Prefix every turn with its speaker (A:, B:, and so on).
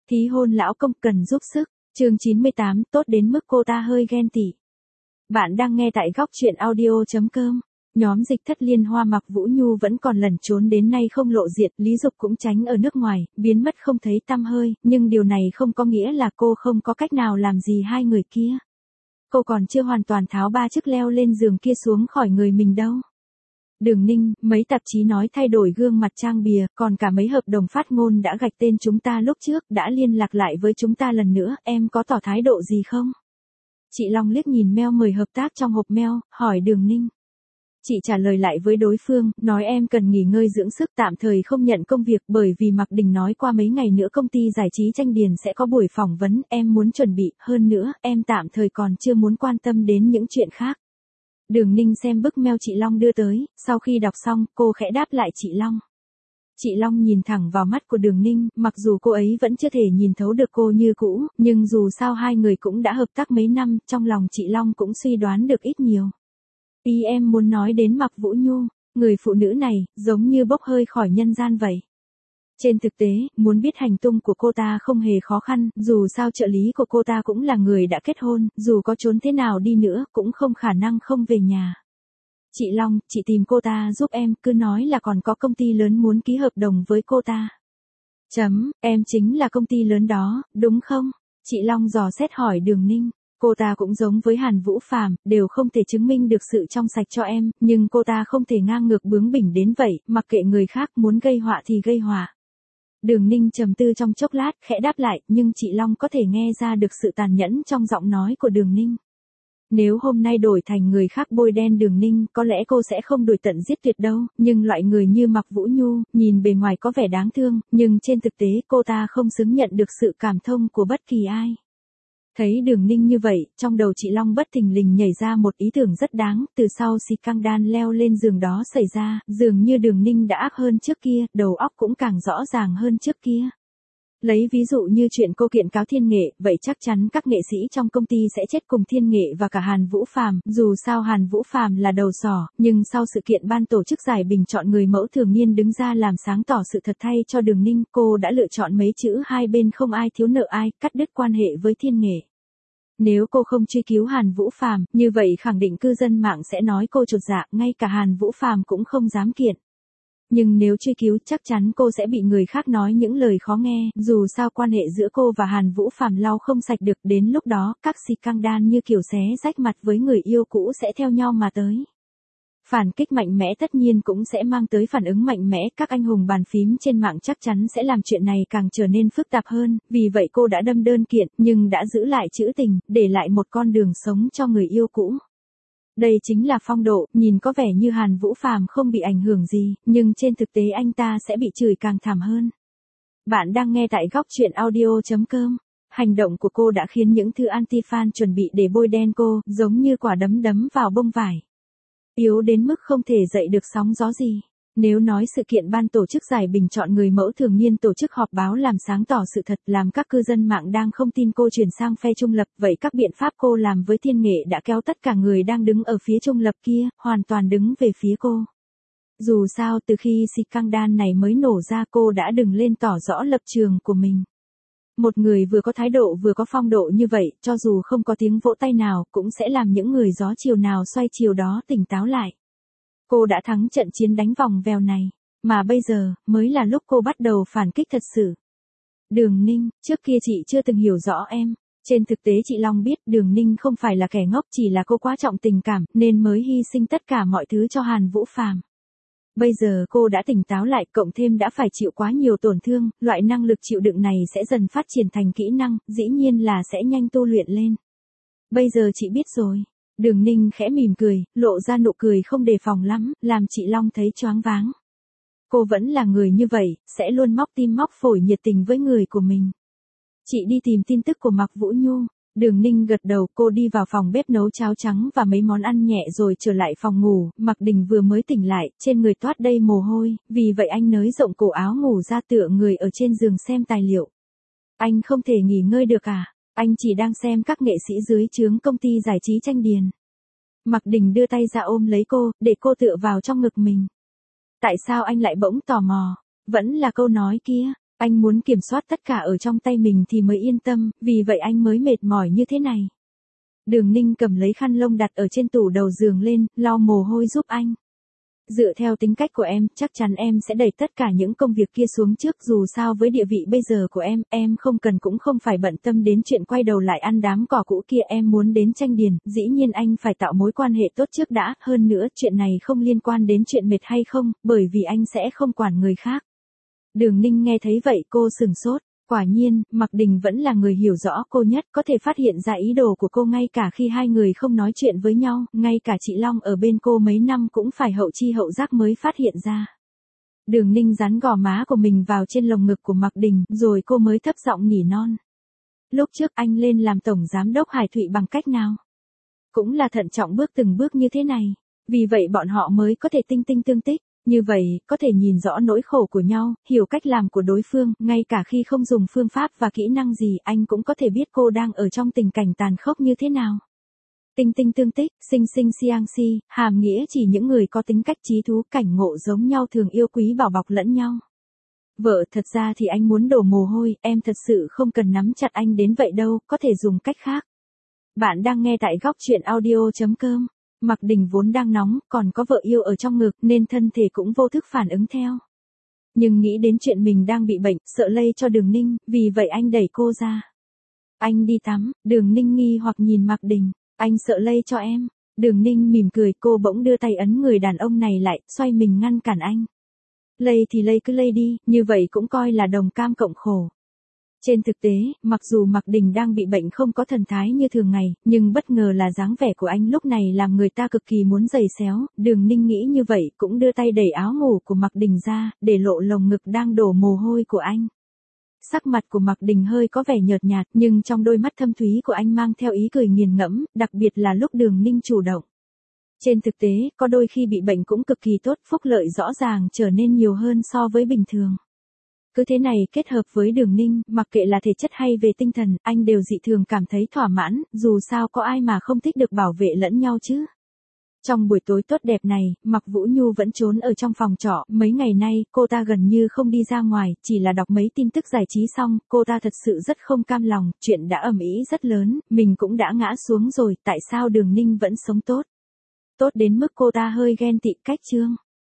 A: Thí hôn lão công cần giúp sức. Chương 98, tốt đến mức cô ta hơi ghen tị. Bạn đang nghe tại góc truyện audio.com. Nhóm Dịch Thất Liên Hoa Mặc Vũ Nhu vẫn còn lẩn trốn đến nay không lộ diện, Lý Dục cũng tránh ở nước ngoài, biến mất không thấy tăm hơi, nhưng điều này không có nghĩa là cô không có cách nào làm gì hai người kia. Cô còn chưa hoàn toàn tháo ba chiếc leo lên giường kia xuống khỏi người mình đâu. Đường Ninh, mấy tạp chí nói thay đổi gương mặt trang bìa, còn cả mấy hợp đồng phát ngôn đã gạch tên chúng ta lúc trước, đã liên lạc lại với chúng ta lần nữa, em có tỏ thái độ gì không? Chị Long liếc nhìn mail mời hợp tác trong hộp mail, hỏi Đường Ninh. Chị trả lời lại với đối phương, nói em cần nghỉ ngơi dưỡng sức, tạm thời không nhận công việc bởi vì Mạc Đình nói qua mấy ngày nữa công ty giải trí Tranh Điền sẽ có buổi phỏng vấn, em muốn chuẩn bị, hơn nữa, em tạm thời còn chưa muốn quan tâm đến những chuyện khác. Đường Ninh xem bức mail chị Long đưa tới, sau khi đọc xong, cô khẽ đáp lại chị Long. Chị Long nhìn thẳng vào mắt của Đường Ninh, mặc dù cô ấy vẫn chưa thể nhìn thấu được cô như cũ, nhưng dù sao hai người cũng đã hợp tác mấy năm, trong lòng chị Long cũng suy đoán được ít nhiều. Ý em muốn nói đến Mạc Vũ Nhu, người phụ nữ này, giống như bốc hơi khỏi nhân gian vậy. Trên thực tế, muốn biết hành tung của cô ta không hề khó khăn, dù sao trợ lý của cô ta cũng là người đã kết hôn, dù có trốn thế nào đi nữa, cũng không khả năng không về nhà. Chị Long, chị tìm cô ta giúp em, cứ nói là còn có công ty lớn muốn ký hợp đồng với cô ta. Em chính là công ty lớn đó, đúng không? Chị Long dò xét hỏi Đường Ninh. Cô ta cũng giống với Hàn Vũ Phàm, đều không thể chứng minh được sự trong sạch cho em, nhưng cô ta không thể ngang ngược bướng bỉnh đến vậy, mặc kệ người khác muốn gây họa thì gây họa. Đường Ninh trầm tư trong chốc lát, khẽ đáp lại, nhưng chị Long có thể nghe ra được sự tàn nhẫn trong giọng nói của Đường Ninh. Nếu hôm nay đổi thành người khác bôi đen Đường Ninh, có lẽ cô sẽ không đuổi tận giết tuyệt đâu, nhưng loại người như Mạc Vũ Nhu, nhìn bề ngoài có vẻ đáng thương, nhưng trên thực tế cô ta không xứng nhận được sự cảm thông của bất kỳ ai. Thấy Đường Ninh như vậy, trong đầu chị Long bất thình lình nhảy ra một ý tưởng rất đáng, từ sau scandal leo lên giường đó xảy ra, dường như Đường Ninh đã ác hơn trước kia, đầu óc cũng càng rõ ràng hơn trước kia. Lấy ví dụ như chuyện cô kiện cáo Thiên Nghệ, vậy chắc chắn các nghệ sĩ trong công ty sẽ chết cùng Thiên Nghệ và cả Hàn Vũ Phàm, dù sao Hàn Vũ Phàm là đầu sỏ, nhưng sau sự kiện ban tổ chức giải bình chọn người mẫu thường niên đứng ra làm sáng tỏ sự thật thay cho Đường Ninh, cô đã lựa chọn mấy chữ hai bên không ai thiếu nợ ai, cắt đứt quan hệ với Thiên Nghệ. Nếu cô không truy cứu Hàn Vũ Phàm, như vậy khẳng định cư dân mạng sẽ nói cô chột dạ, ngay cả Hàn Vũ Phàm cũng không dám kiện. Nhưng nếu truy cứu chắc chắn cô sẽ bị người khác nói những lời khó nghe, dù sao quan hệ giữa cô và Hàn Vũ Phàm lau không sạch được, đến lúc đó các scandal như kiểu xé rách mặt với người yêu cũ sẽ theo nhau mà tới. Phản kích mạnh mẽ tất nhiên cũng sẽ mang tới phản ứng mạnh mẽ, các anh hùng bàn phím trên mạng chắc chắn sẽ làm chuyện này càng trở nên phức tạp hơn, vì vậy cô đã đâm đơn kiện, nhưng đã giữ lại chữ tình, để lại một con đường sống cho người yêu cũ. Đây chính là phong độ, nhìn có vẻ như Hàn Vũ Phàm không bị ảnh hưởng gì, nhưng trên thực tế anh ta sẽ bị chửi càng thảm hơn. Bạn đang nghe tại góc truyện audio.com. Hành động của cô đã khiến những thư anti-fan chuẩn bị để bôi đen cô, giống như quả đấm đấm vào bông vải. Yếu đến mức không thể dậy được sóng gió gì. Nếu nói sự kiện ban tổ chức giải bình chọn người mẫu thường niên tổ chức họp báo làm sáng tỏ sự thật, làm các cư dân mạng đang không tin cô chuyển sang phe trung lập, vậy các biện pháp cô làm với Thiên Nghệ đã kéo tất cả người đang đứng ở phía trung lập kia, hoàn toàn đứng về phía cô. Dù sao từ khi scandal này mới nổ ra cô đã đứng lên tỏ rõ lập trường của mình. Một người vừa có thái độ vừa có phong độ như vậy, cho dù không có tiếng vỗ tay nào, cũng sẽ làm những người gió chiều nào xoay chiều đó tỉnh táo lại. Cô đã thắng trận chiến đánh vòng vèo này, mà bây giờ, mới là lúc cô bắt đầu phản kích thật sự. Đường Ninh, trước kia chị chưa từng hiểu rõ em. Trên thực tế chị Long biết Đường Ninh không phải là kẻ ngốc, chỉ là cô quá trọng tình cảm, nên mới hy sinh tất cả mọi thứ cho Hàn Vũ Phàm. Bây giờ cô đã tỉnh táo lại, cộng thêm đã phải chịu quá nhiều tổn thương, loại năng lực chịu đựng này sẽ dần phát triển thành kỹ năng, dĩ nhiên là sẽ nhanh tu luyện lên. Bây giờ chị biết rồi. Đường Ninh khẽ mỉm cười, lộ ra nụ cười không đề phòng lắm, làm chị Long thấy choáng váng. Cô vẫn là người như vậy, sẽ luôn móc tim móc phổi nhiệt tình với người của mình. Chị đi tìm tin tức của Mạc Vũ Nhu. Đường Ninh gật đầu, cô đi vào phòng bếp nấu cháo trắng và mấy món ăn nhẹ rồi trở lại phòng ngủ. Mạc Đình vừa mới tỉnh lại, trên người toát đầy mồ hôi, vì vậy anh nới rộng cổ áo ngủ ra tựa người ở trên giường xem tài liệu. Anh không thể nghỉ ngơi được à? Anh chỉ đang xem các nghệ sĩ dưới trướng công ty giải trí Tranh Điền. Mạc Đình đưa tay ra ôm lấy cô, để cô tựa vào trong ngực mình. Tại sao anh lại bỗng tò mò? Vẫn là câu nói kia, Anh muốn kiểm soát tất cả ở trong tay mình thì mới yên tâm, vì vậy anh mới mệt mỏi như thế này. Đường Ninh cầm lấy khăn lông đặt ở trên tủ đầu giường lên, lau mồ hôi giúp anh. Dựa theo tính cách của em, chắc chắn em sẽ đẩy tất cả những công việc kia xuống trước, dù sao với địa vị bây giờ của em không cần cũng không phải bận tâm đến chuyện quay đầu lại ăn đám cỏ cũ kia. Em muốn đến tranh điền, dĩ nhiên anh phải tạo mối quan hệ tốt trước đã, hơn nữa chuyện này không liên quan đến chuyện mệt hay không, bởi vì anh sẽ không quản người khác. Đường Ninh nghe thấy vậy cô sừng sốt. Quả nhiên, Mạc Đình vẫn là người hiểu rõ cô nhất, có thể phát hiện ra ý đồ của cô ngay cả khi hai người không nói chuyện với nhau, ngay cả chị Long ở bên cô mấy năm cũng phải hậu chi hậu giác mới phát hiện ra. Đường Ninh dán gò má của mình vào trên lồng ngực của Mạc Đình, rồi cô mới thấp giọng nỉ non. Lúc trước anh lên làm tổng giám đốc Hải Thụy bằng cách nào? Cũng là thận trọng bước từng bước như thế này, vì vậy bọn họ mới có thể tinh tinh tương tích. Như vậy, có thể nhìn rõ nỗi khổ của nhau, hiểu cách làm của đối phương, ngay cả khi không dùng phương pháp và kỹ năng gì, anh cũng có thể biết cô đang ở trong tình cảnh tàn khốc như thế nào. Tinh tinh tương tích, sinh sinh siang si, hàm nghĩa chỉ những người có tính cách trí thú cảnh ngộ giống nhau thường yêu quý bảo bọc lẫn nhau. Vợ, thật ra thì anh muốn đổ mồ hôi, em thật sự không cần nắm chặt anh đến vậy đâu, có thể dùng cách khác. Bạn đang nghe tại góc truyện audio.com. Mạc Đình vốn đang nóng, còn có vợ yêu ở trong ngực nên thân thể cũng vô thức phản ứng theo. Nhưng nghĩ đến chuyện mình đang bị bệnh, sợ lây cho Đường Ninh, vì vậy anh đẩy cô ra. Anh đi tắm, Đường Ninh nghi hoặc nhìn Mạc Đình, anh sợ lây cho em. Đường Ninh mỉm cười, cô bỗng đưa tay ấn người đàn ông này lại, xoay mình ngăn cản anh. Lây thì lây cứ lây đi, như vậy cũng coi là đồng cam cộng khổ. Trên thực tế, mặc dù Mạc Đình đang bị bệnh không có thần thái như thường ngày, nhưng bất ngờ là dáng vẻ của anh lúc này làm người ta cực kỳ muốn giày xéo. Đường Ninh nghĩ như vậy cũng đưa tay đẩy áo ngủ của Mạc Đình ra, để lộ lồng ngực đang đổ mồ hôi của anh. Sắc mặt của Mạc Đình hơi có vẻ nhợt nhạt, nhưng trong đôi mắt thâm thúy của anh mang theo ý cười nghiền ngẫm, đặc biệt là lúc Đường Ninh chủ động. Trên thực tế, có đôi khi bị bệnh cũng cực kỳ tốt, phúc lợi rõ ràng trở nên nhiều hơn so với bình thường. Cứ thế này kết hợp với Đường Ninh, mặc kệ là thể chất hay về tinh thần, anh đều dị thường cảm thấy thỏa mãn, dù sao có ai mà không thích được bảo vệ lẫn nhau chứ. Trong buổi tối tốt đẹp này, Mạc Vũ Nhu vẫn trốn ở trong phòng trọ, mấy ngày nay, cô ta gần như không đi ra ngoài, chỉ là đọc mấy tin tức giải trí xong, cô ta thật sự rất không cam lòng, chuyện đã ầm ĩ rất lớn, mình cũng đã ngã xuống rồi, tại sao Đường Ninh vẫn sống tốt? Tốt đến mức cô ta hơi ghen tị cách chương.